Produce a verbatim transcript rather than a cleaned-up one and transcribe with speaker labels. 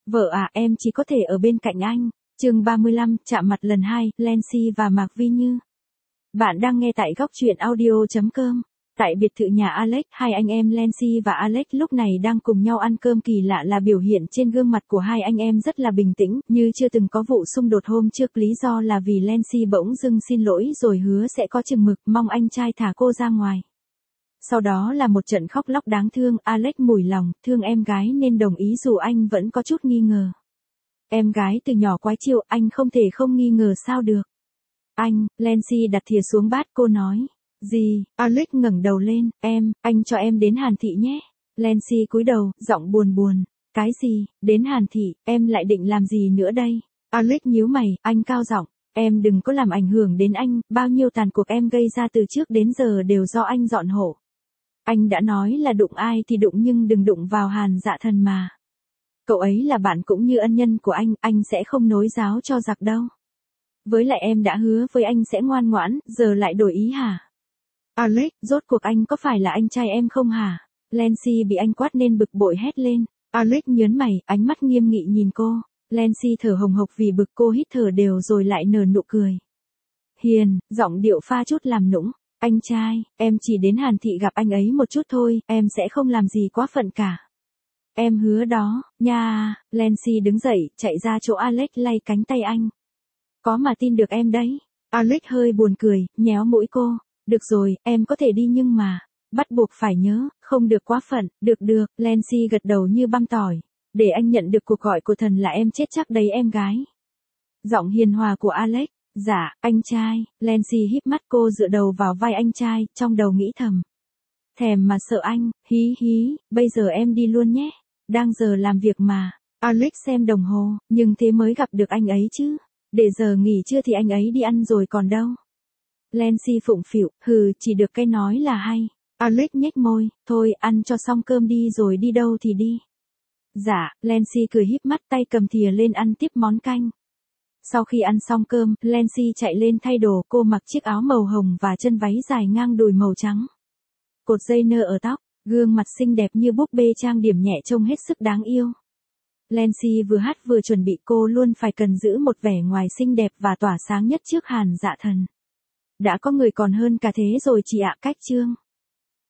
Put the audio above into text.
Speaker 1: Vợ à, em chỉ có thể ở bên cạnh anh. Chương ba mươi lăm, chạm mặt lần hai, Lancy và Mạc Vi Như. Bạn đang nghe tại góc truyện audio chấm com. Tại biệt thự nhà Alex, hai anh em Lancy và Alex lúc này đang cùng nhau ăn cơm. Kỳ lạ là biểu hiện trên gương mặt của hai anh em rất là bình tĩnh, như chưa từng có vụ xung đột hôm trước. Lý do là vì Lancy bỗng dưng xin lỗi rồi hứa sẽ có chừng mực, mong anh trai thả cô ra ngoài. Sau đó là một trận khóc lóc đáng thương. Alex mủi lòng, thương em gái nên đồng ý dù anh vẫn có chút nghi ngờ. Em gái từ nhỏ quái chiều, anh không thể không nghi ngờ sao được. Anh, Lancy đặt thìa xuống bát, cô nói. Gì? Alex ngẩng đầu lên, em, anh cho em đến Hàn Thị nhé. Lancy cúi đầu, giọng buồn buồn. Cái gì? Đến Hàn Thị, em lại định làm gì nữa đây? Alex nhíu mày, anh cao giọng. Em đừng có làm ảnh hưởng đến anh, bao nhiêu tàn cuộc em gây ra từ trước đến giờ đều do anh dọn hộ. Anh đã nói là đụng ai thì đụng nhưng đừng đụng vào Hàn Dạ Thần mà. Cậu ấy là bạn cũng như ân nhân của anh, anh sẽ không nối giáo cho giặc đâu. Với lại em đã hứa với anh sẽ ngoan ngoãn, giờ lại đổi ý hả? Alex, rốt cuộc anh có phải là anh trai em không hả? Lancy bị anh quát nên bực bội hét lên. Alex nhớn mày, ánh mắt nghiêm nghị nhìn cô. Lancy thở hồng hộc vì bực, cô hít thở đều rồi lại nở nụ cười. Hiền, giọng điệu pha chút làm nũng. Anh trai, em chỉ đến Hàn Thị gặp anh ấy một chút thôi, em sẽ không làm gì quá phận cả. Em hứa đó, nha. Lancy đứng dậy, chạy ra chỗ Alex lay cánh tay anh. Có mà tin được em đấy. Alex hơi buồn cười, nhéo mũi cô. Được rồi, em có thể đi nhưng mà, bắt buộc phải nhớ, không được quá phận. Được được, Lancy gật đầu như băm tỏi. Để anh nhận được cuộc gọi của thần là em chết chắc đấy em gái. Giọng hiền hòa của Alex. Dạ, anh trai. Lancy híp mắt, cô dựa đầu vào vai anh trai, trong đầu nghĩ thầm. Thèm mà sợ anh, hí hí, bây giờ em đi luôn nhé. Đang giờ làm việc mà. Alex xem đồng hồ, nhưng thế mới gặp được anh ấy chứ. Để giờ nghỉ trưa thì anh ấy đi ăn rồi còn đâu. Lancy phụng phịu, hừ, chỉ được cái nói là hay. Alex nhếch môi, thôi ăn cho xong cơm đi rồi đi đâu thì đi. Dạ, Lancy cười híp mắt, tay cầm thìa lên ăn tiếp món canh. Sau khi ăn xong cơm, Lancy chạy lên thay đồ, cô mặc chiếc áo màu hồng và chân váy dài ngang đùi màu trắng. Cột dây nơ ở tóc, gương mặt xinh đẹp như búp bê trang điểm nhẹ trông hết sức đáng yêu. Lancy vừa hát vừa chuẩn bị, cô luôn phải cần giữ một vẻ ngoài xinh đẹp và tỏa sáng nhất trước Hàn Dạ Thần. Đã có người còn hơn cả thế rồi chị ạ. Cách chương